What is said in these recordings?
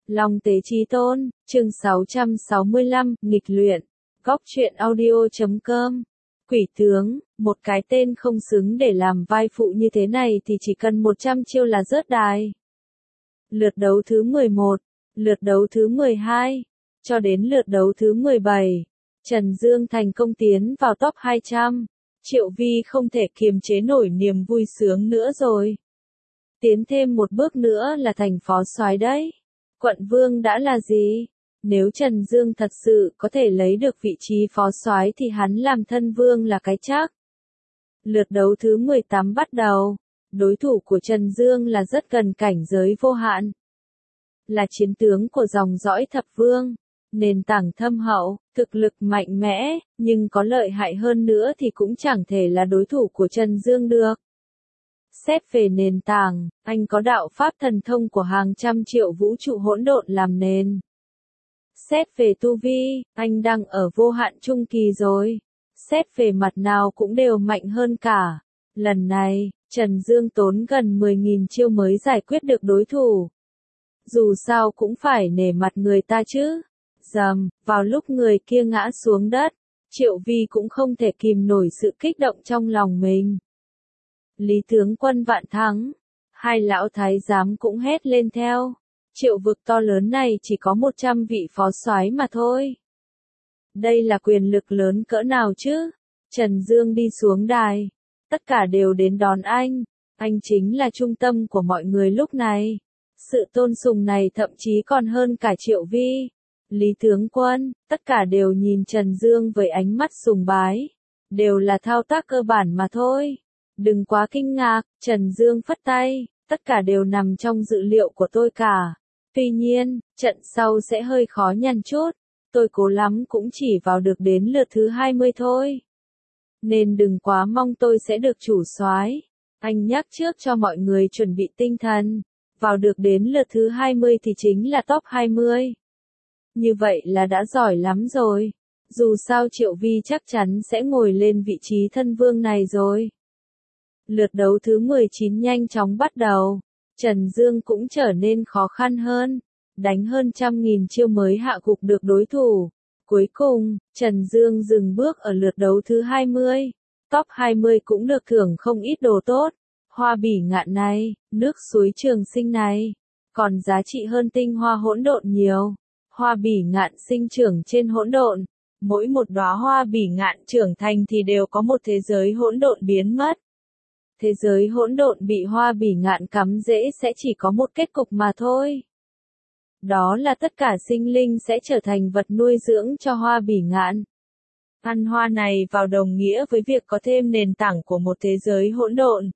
Long Tế Chí Tôn, chương 665, nghịch luyện. Góc truyện audio.com. Quỷ tướng, một cái tên không xứng để làm vai phụ như thế này thì chỉ cần 100 chiêu là rớt đài. Lượt đấu thứ 11, lượt đấu thứ 12, cho đến lượt đấu thứ 17, Trần Dương thành công tiến vào top 200. Triệu Vi không thể kiềm chế nổi niềm vui sướng nữa rồi. Tiến thêm một bước nữa là thành phó soái đấy. Quận vương đã là gì? Nếu Trần Dương thật sự có thể lấy được vị trí phó soái thì hắn làm thân vương là cái chắc. Lượt đấu thứ 18 bắt đầu. Đối thủ của Trần Dương là rất gần cảnh giới vô hạn. Là chiến tướng của dòng dõi thập vương. Nền tảng thâm hậu, thực lực mạnh mẽ, nhưng có lợi hại hơn nữa thì cũng chẳng thể là đối thủ của Trần Dương được. Xét về nền tảng, anh có đạo pháp thần thông của hàng trăm triệu vũ trụ hỗn độn làm nền. Xét về tu vi, anh đang ở vô hạn trung kỳ rồi. Xét về mặt nào cũng đều mạnh hơn cả. Lần này, Trần Dương tốn gần 10.000 chiêu mới giải quyết được đối thủ. Dù sao cũng phải nể mặt người ta chứ. Dầm, vào lúc người kia ngã xuống đất, Triệu Vi cũng không thể kìm nổi sự kích động trong lòng mình. Lý tướng quân vạn thắng, hai lão thái giám cũng hét lên theo. Triệu vực to lớn này chỉ có 100 vị phó soái mà thôi. Đây là quyền lực lớn cỡ nào chứ? Trần Dương đi xuống đài. Tất cả đều đến đón anh. Anh chính là trung tâm của mọi người lúc này. Sự tôn sùng này thậm chí còn hơn cả Triệu Vi. Lý tướng quân, tất cả đều nhìn Trần Dương với ánh mắt sùng bái. Đều là thao tác cơ bản mà thôi. Đừng quá kinh ngạc, Trần Dương phất tay, tất cả đều nằm trong dự liệu của tôi cả. Tuy nhiên, trận sau sẽ hơi khó nhằn chút, tôi cố lắm cũng chỉ vào được đến lượt thứ 20 thôi. Nên đừng quá mong tôi sẽ được chủ soái. Anh nhắc trước cho mọi người chuẩn bị tinh thần, vào được đến lượt thứ 20 thì chính là top 20. Như vậy là đã giỏi lắm rồi, dù sao Triệu Vi chắc chắn sẽ ngồi lên vị trí thân vương này rồi. Lượt đấu thứ 19 nhanh chóng bắt đầu. Trần Dương cũng trở nên khó khăn hơn. Đánh hơn 100.000 chiêu mới hạ gục được đối thủ. Cuối cùng, Trần Dương dừng bước ở lượt đấu thứ 20. Top 20 cũng được thưởng không ít đồ tốt. Hoa bỉ ngạn này, nước suối trường sinh này, còn giá trị hơn tinh hoa hỗn độn nhiều. Hoa bỉ ngạn sinh trưởng trên hỗn độn. Mỗi một đóa hoa bỉ ngạn trưởng thành thì đều có một thế giới hỗn độn biến mất. Thế giới hỗn độn bị hoa bỉ ngạn cắm rễ sẽ chỉ có một kết cục mà thôi. Đó là tất cả sinh linh sẽ trở thành vật nuôi dưỡng cho hoa bỉ ngạn. Ăn hoa này vào đồng nghĩa với việc có thêm nền tảng của một thế giới hỗn độn.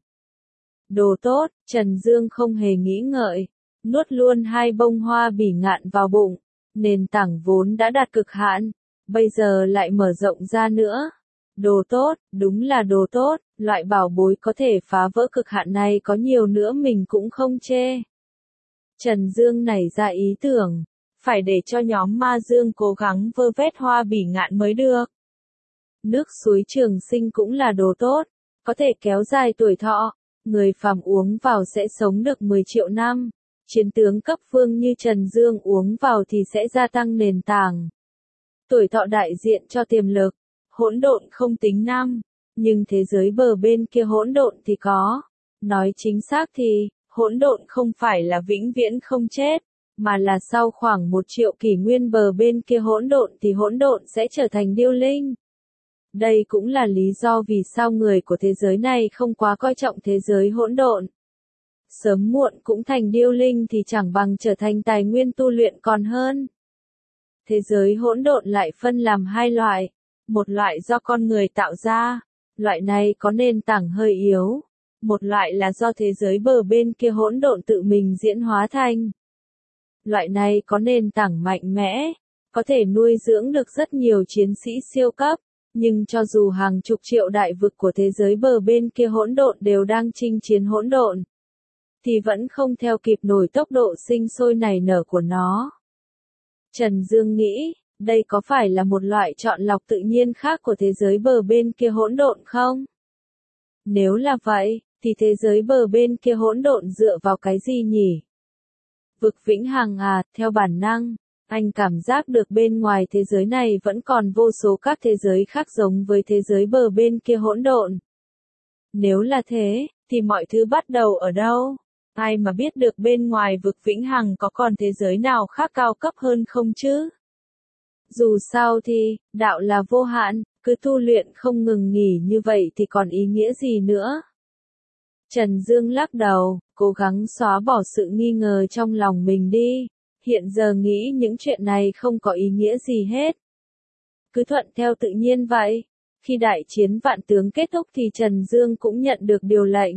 Đồ tốt, Trần Dương không hề nghĩ ngợi, nuốt luôn 2 bông hoa bỉ ngạn vào bụng. Nền tảng vốn đã đạt cực hạn, bây giờ lại mở rộng ra nữa. Đồ tốt, đúng là đồ tốt, loại bảo bối có thể phá vỡ cực hạn này có nhiều nữa mình cũng không chê. Trần Dương nảy ra ý tưởng, phải để cho nhóm Ma Dương cố gắng vơ vét hoa bỉ ngạn mới được. Nước suối trường sinh cũng là đồ tốt, có thể kéo dài tuổi thọ, người phàm uống vào sẽ sống được 10 triệu năm. Chiến tướng cấp vương như Trần Dương uống vào thì sẽ gia tăng nền tảng. Tuổi thọ đại diện cho tiềm lực. Hỗn độn không tính năm, nhưng thế giới bờ bên kia hỗn độn thì có. Nói chính xác thì, hỗn độn không phải là vĩnh viễn không chết, mà là sau khoảng 1 triệu kỷ nguyên bờ bên kia hỗn độn thì hỗn độn sẽ trở thành điêu linh. Đây cũng là lý do vì sao người của thế giới này không quá coi trọng thế giới hỗn độn. Sớm muộn cũng thành điêu linh thì chẳng bằng trở thành tài nguyên tu luyện còn hơn. Thế giới hỗn độn lại phân làm 2 loại. Một loại do con người tạo ra, loại này có nền tảng hơi yếu. Một loại là do thế giới bờ bên kia hỗn độn tự mình diễn hóa thành. Loại này có nền tảng mạnh mẽ, có thể nuôi dưỡng được rất nhiều chiến sĩ siêu cấp, nhưng cho dù hàng chục triệu đại vực của thế giới bờ bên kia hỗn độn đều đang chinh chiến hỗn độn, thì vẫn không theo kịp nổi tốc độ sinh sôi nảy nở của nó. Trần Dương nghĩ, đây có phải là một loại chọn lọc tự nhiên khác của thế giới bờ bên kia hỗn độn không? Nếu là vậy, thì thế giới bờ bên kia hỗn độn dựa vào cái gì nhỉ? Vực vĩnh hằng à, theo bản năng, anh cảm giác được bên ngoài thế giới này vẫn còn vô số các thế giới khác giống với thế giới bờ bên kia hỗn độn. Nếu là thế, thì mọi thứ bắt đầu ở đâu? Ai mà biết được bên ngoài vực vĩnh hằng có còn thế giới nào khác cao cấp hơn không chứ? Dù sao thì, đạo là vô hạn, cứ tu luyện không ngừng nghỉ như vậy thì còn ý nghĩa gì nữa? Trần Dương lắc đầu, cố gắng xóa bỏ sự nghi ngờ trong lòng mình đi. Hiện giờ nghĩ những chuyện này không có ý nghĩa gì hết. Cứ thuận theo tự nhiên vậy. Khi đại chiến vạn tướng kết thúc thì Trần Dương cũng nhận được điều lệnh.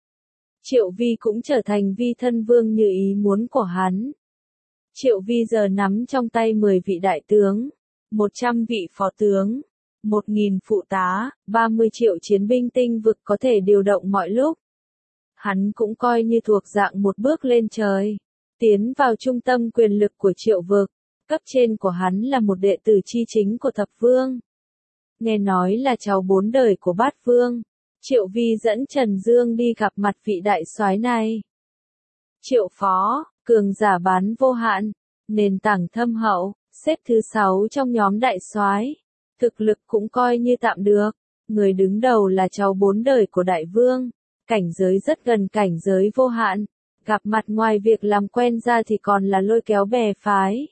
Triệu Vi cũng trở thành vi thân vương như ý muốn của hắn. Triệu Vi giờ nắm trong tay 10 vị đại tướng, 100 vị phó tướng, 1.000 phụ tá, 30 triệu chiến binh tinh vực có thể điều động mọi lúc. Hắn cũng coi như thuộc dạng một bước lên trời, tiến vào trung tâm quyền lực của Triệu vực. Cấp trên của hắn là một đệ tử chi chính của Thập Vương. Nghe nói là cháu 4 đời của Bát Vương. Triệu Vi dẫn Trần Dương đi gặp mặt vị đại soái này. Triệu Phó, cường giả bán vô hạn, nền tảng thâm hậu, xếp thứ 6 trong nhóm đại soái, thực lực cũng coi như tạm được. Người đứng đầu là cháu 4 đời của Đại Vương, cảnh giới rất gần cảnh giới vô hạn, gặp mặt ngoài việc làm quen ra thì còn là lôi kéo bè phái.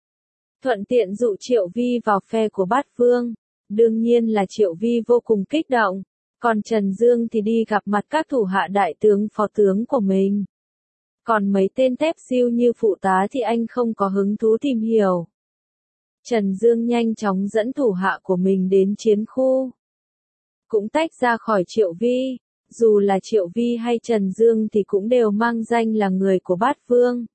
Thuận tiện dụ Triệu Vi vào phe của Bát Vương, đương nhiên là Triệu Vi vô cùng kích động, còn Trần Dương thì đi gặp mặt các thủ hạ đại tướng phó tướng của mình. Còn mấy tên tép siêu như phụ tá thì anh không có hứng thú tìm hiểu. Trần Dương nhanh chóng dẫn thủ hạ của mình đến chiến khu. Cũng tách ra khỏi Triệu Vi, dù là Triệu Vi hay Trần Dương thì cũng đều mang danh là người của Bát Vương.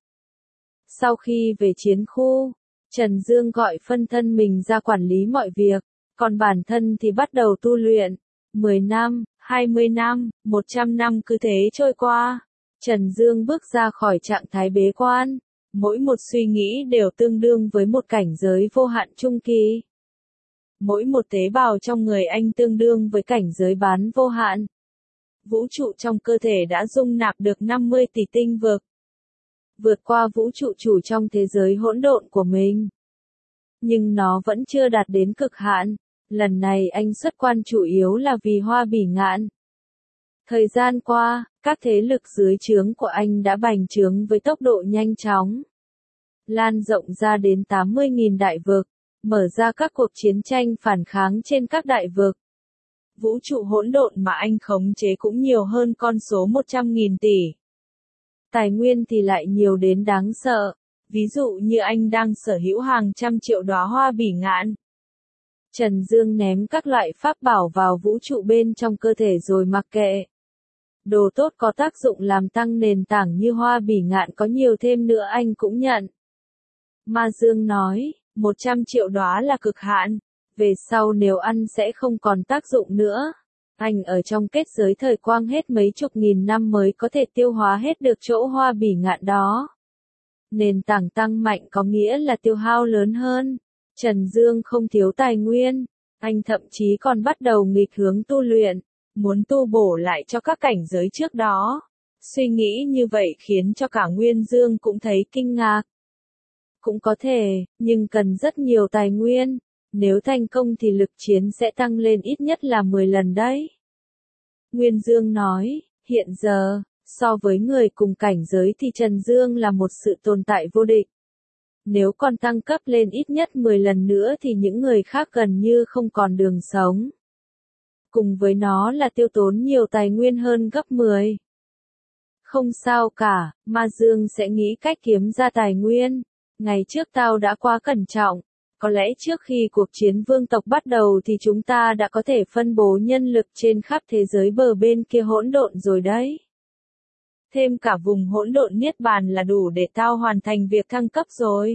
Sau khi về chiến khu, Trần Dương gọi phân thân mình ra quản lý mọi việc, còn bản thân thì bắt đầu tu luyện. 10 năm, 20 năm, 100 năm cứ thế trôi qua. Trần Dương bước ra khỏi trạng thái bế quan, mỗi một suy nghĩ đều tương đương với một cảnh giới vô hạn trung kỳ. Mỗi một tế bào trong người anh tương đương với cảnh giới bán vô hạn. Vũ trụ trong cơ thể đã dung nạp được 50 tỷ tinh vực. Vượt qua vũ trụ chủ trong thế giới hỗn độn của mình. Nhưng nó vẫn chưa đạt đến cực hạn. Lần này anh xuất quan chủ yếu là vì Hoa Bỉ Ngạn. Thời gian qua, các thế lực dưới trướng của anh đã bành trướng với tốc độ nhanh chóng. Lan rộng ra đến 80.000 đại vực, mở ra các cuộc chiến tranh phản kháng trên các đại vực. Vũ trụ hỗn độn mà anh khống chế cũng nhiều hơn con số 100.000 tỷ. Tài nguyên thì lại nhiều đến đáng sợ, ví dụ như anh đang sở hữu hàng trăm triệu đóa hoa bỉ ngạn. Trần Dương ném các loại pháp bảo vào vũ trụ bên trong cơ thể rồi mặc kệ. Đồ tốt có tác dụng làm tăng nền tảng như hoa bỉ ngạn có nhiều thêm nữa anh cũng nhận. Ma Dương nói, 100 triệu đóa là cực hạn, về sau nếu ăn sẽ không còn tác dụng nữa. Anh ở trong kết giới thời quang hết mấy chục nghìn năm mới có thể tiêu hóa hết được chỗ hoa bỉ ngạn đó. Nền tảng tăng mạnh có nghĩa là tiêu hao lớn hơn. Trần Dương không thiếu tài nguyên, anh thậm chí còn bắt đầu nghịch hướng tu luyện, muốn tu bổ lại cho các cảnh giới trước đó. Suy nghĩ như vậy khiến cho cả Nguyên Dương cũng thấy kinh ngạc. Cũng có thể, nhưng cần rất nhiều tài nguyên, nếu thành công thì lực chiến sẽ tăng lên ít nhất là 10 lần đấy. Nguyên Dương nói, hiện giờ, so với người cùng cảnh giới thì Trần Dương là một sự tồn tại vô địch. Nếu còn tăng cấp lên ít nhất 10 lần nữa thì những người khác gần như không còn đường sống. Cùng với nó là tiêu tốn nhiều tài nguyên hơn gấp 10. Không sao cả, Ma Dương sẽ nghĩ cách kiếm ra tài nguyên. Ngày trước tao đã quá cẩn trọng. Có lẽ trước khi cuộc chiến vương tộc bắt đầu thì chúng ta đã có thể phân bố nhân lực trên khắp thế giới bờ bên kia hỗn độn rồi đấy. Thêm cả vùng hỗn độn niết bàn là đủ để tao hoàn thành việc thăng cấp rồi.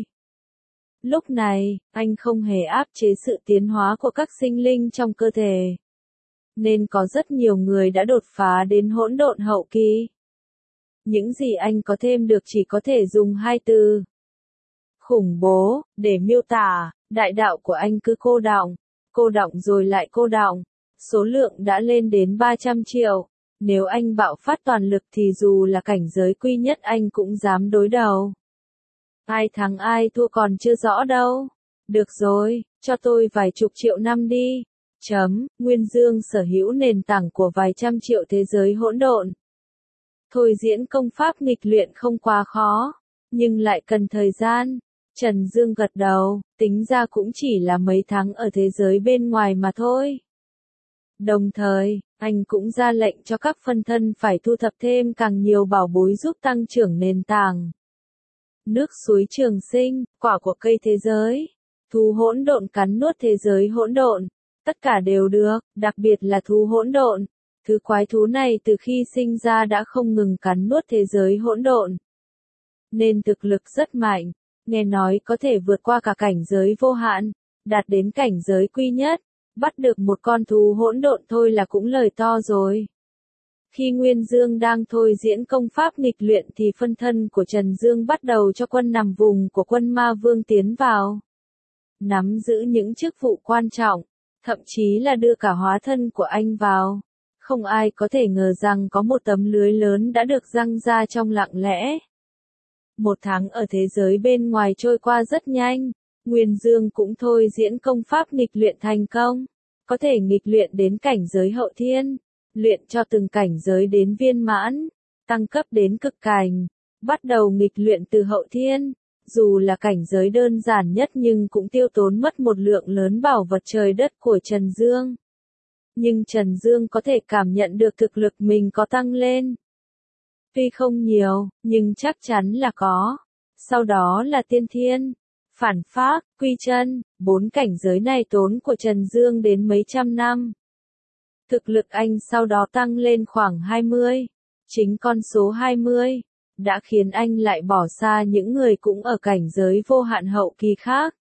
Lúc này, anh không hề áp chế sự tiến hóa của các sinh linh trong cơ thể. Nên có rất nhiều người đã đột phá đến hỗn độn hậu kỳ. Những gì anh có thêm được chỉ có thể dùng hai từ. Khủng bố, để miêu tả, đại đạo của anh cứ cô đọng rồi lại cô đọng. Số lượng đã lên đến 300 triệu. Nếu anh bạo phát toàn lực thì dù là cảnh giới quy nhất anh cũng dám đối đầu. Ai thắng ai thua còn chưa rõ đâu. Được rồi, cho tôi vài chục triệu năm đi. Nguyên Dương sở hữu nền tảng của vài trăm triệu thế giới hỗn độn. Thôi diễn công pháp nghịch luyện không quá khó, nhưng lại cần thời gian. Trần Dương gật đầu, tính ra cũng chỉ là mấy tháng ở thế giới bên ngoài mà thôi. Đồng thời, anh cũng ra lệnh cho các phân thân phải thu thập thêm càng nhiều bảo bối giúp tăng trưởng nền tảng. Nước suối trường sinh, quả của cây thế giới, thú hỗn độn cắn nuốt thế giới hỗn độn, tất cả đều được, đặc biệt là thú hỗn độn. Thứ quái thú này từ khi sinh ra đã không ngừng cắn nuốt thế giới hỗn độn, nên thực lực rất mạnh, nghe nói có thể vượt qua cả cảnh giới vô hạn, đạt đến cảnh giới quy nhất, bắt được một con thú hỗn độn thôi là cũng lời to rồi. Khi Nguyên Dương đang thôi diễn công pháp nghịch luyện thì phân thân của Trần Dương bắt đầu cho quân nằm vùng của quân ma vương tiến vào, nắm giữ những chức vụ quan trọng, thậm chí là đưa cả hóa thân của anh vào. Không ai có thể ngờ rằng có một tấm lưới lớn đã được giăng ra trong lặng lẽ. Một tháng ở thế giới bên ngoài trôi qua rất nhanh, Nguyên Dương cũng thôi diễn công pháp nghịch luyện thành công, có thể nghịch luyện đến cảnh giới hậu thiên, luyện cho từng cảnh giới đến viên mãn, tăng cấp đến cực cảnh, bắt đầu nghịch luyện từ hậu thiên, dù là cảnh giới đơn giản nhất nhưng cũng tiêu tốn mất một lượng lớn bảo vật trời đất của Trần Dương. Nhưng Trần Dương có thể cảm nhận được thực lực mình có tăng lên. Tuy không nhiều, nhưng chắc chắn là có. Sau đó là tiên thiên, phản phác, quy chân, 4 cảnh giới này tốn của Trần Dương đến mấy trăm năm. Thực lực anh sau đó tăng lên khoảng 20. Chính con số 20 đã khiến anh lại bỏ xa những người cũng ở cảnh giới vô hạn hậu kỳ khác.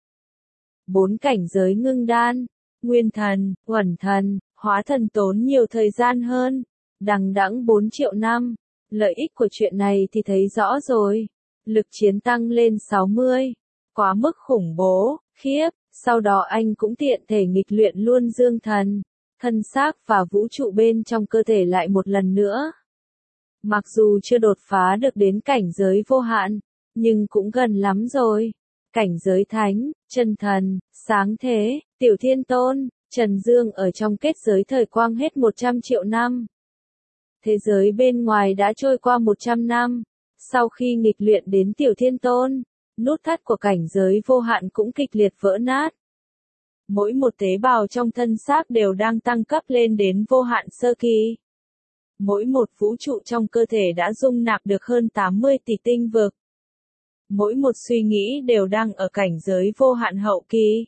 4 cảnh giới ngưng đan, nguyên thần, uẩn thần, hóa thần tốn nhiều thời gian hơn, đằng đẵng 4 triệu năm. Lợi ích của chuyện này thì thấy rõ rồi. Lực chiến tăng lên 60. Quá mức khủng bố, khiếp. Sau đó anh cũng tiện thể nghịch luyện luôn dương thần, thân xác và vũ trụ bên trong cơ thể lại một lần nữa. Mặc dù chưa đột phá được đến cảnh giới vô hạn, nhưng cũng gần lắm rồi. Cảnh giới thánh, chân thần, sáng thế, tiểu thiên tôn, Trần Dương ở trong kết giới thời quang hết 100 triệu năm. Thế giới bên ngoài đã trôi qua 100 năm. Sau khi nghịch luyện đến tiểu thiên tôn, nút thắt của cảnh giới vô hạn cũng kịch liệt vỡ nát. Mỗi một tế bào trong thân xác đều đang tăng cấp lên đến vô hạn sơ kỳ. Mỗi một vũ trụ trong cơ thể đã dung nạp được hơn 80 tỷ tinh vực. Mỗi một suy nghĩ đều đang ở cảnh giới vô hạn hậu kỳ.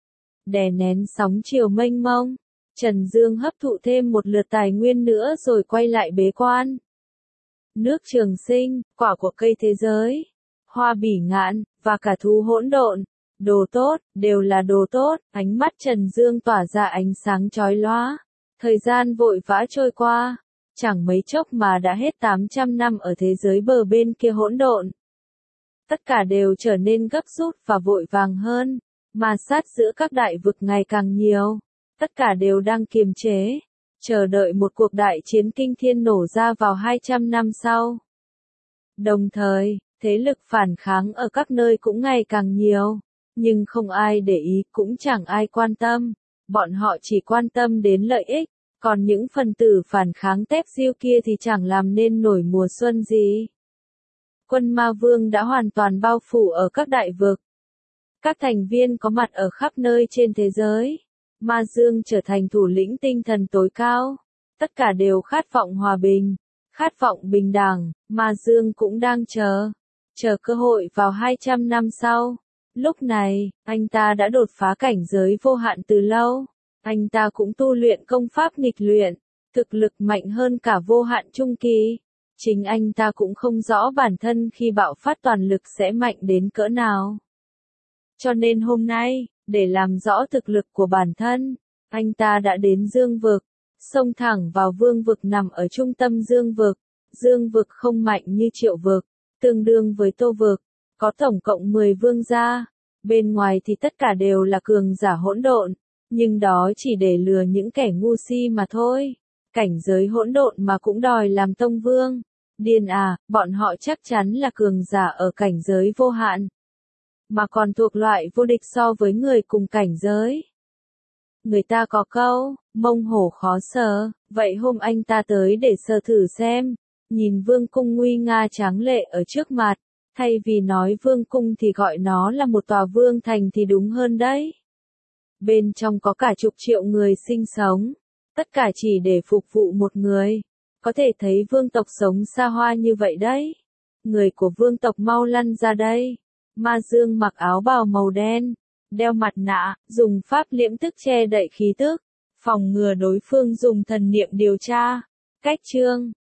Đè nén sóng chiều mênh mông, Trần Dương hấp thụ thêm một lượt tài nguyên nữa rồi quay lại bế quan. Nước trường sinh, quả của cây thế giới, hoa bỉ ngạn, và cả thú hỗn độn, đồ tốt, đều là đồ tốt, ánh mắt Trần Dương tỏa ra ánh sáng chói lóa. Thời gian vội vã trôi qua, chẳng mấy chốc mà đã hết 800 năm ở thế giới bờ bên kia hỗn độn. Tất cả đều trở nên gấp rút và vội vàng hơn, ma sát giữa các đại vực ngày càng nhiều. Tất cả đều đang kiềm chế, chờ đợi một cuộc đại chiến kinh thiên nổ ra vào 200 năm sau. Đồng thời, thế lực phản kháng ở các nơi cũng ngày càng nhiều, nhưng không ai để ý, cũng chẳng ai quan tâm. Bọn họ chỉ quan tâm đến lợi ích, còn những phần tử phản kháng tép diêu kia thì chẳng làm nên nổi mùa xuân gì. Quân ma vương đã hoàn toàn bao phủ ở các đại vực. Các thành viên có mặt ở khắp nơi trên thế giới. Ma Dương trở thành thủ lĩnh tinh thần tối cao. Tất cả đều khát vọng hòa bình, khát vọng bình đẳng. Ma Dương cũng đang chờ cơ hội vào 200 năm sau. Lúc này, anh ta đã đột phá cảnh giới vô hạn từ lâu. Anh ta cũng tu luyện công pháp nghịch luyện, thực lực mạnh hơn cả vô hạn trung kỳ. Chính anh ta cũng không rõ bản thân khi bạo phát toàn lực sẽ mạnh đến cỡ nào. Cho nên hôm nay, để làm rõ thực lực của bản thân, anh ta đã đến Dương vực, xông thẳng vào Vương vực nằm ở trung tâm Dương vực. Dương vực không mạnh như Triệu vực, tương đương với Tô vực, có tổng cộng 10 vương gia. Bên ngoài thì tất cả đều là cường giả hỗn độn, nhưng đó chỉ để lừa những kẻ ngu si mà thôi. Cảnh giới hỗn độn mà cũng đòi làm tông vương. Điên à, bọn họ chắc chắn là cường giả ở cảnh giới vô hạn. mà còn thuộc loại vô địch so với người cùng cảnh giới. Người ta có câu, mông hổ khó sờ, vậy hôm anh ta tới để sờ thử xem, nhìn vương cung nguy nga tráng lệ ở trước mặt, thay vì nói vương cung thì gọi nó là một tòa vương thành thì đúng hơn đấy. Bên trong có cả chục triệu người sinh sống, tất cả chỉ để phục vụ một người. Có thể thấy vương tộc sống xa hoa như vậy đấy. Người của vương tộc mau lăn ra đây. Ma Dương mặc áo bào màu đen, đeo mặt nạ, dùng pháp liễm tức che đậy khí tức, phòng ngừa đối phương dùng thần niệm điều tra. Cách chương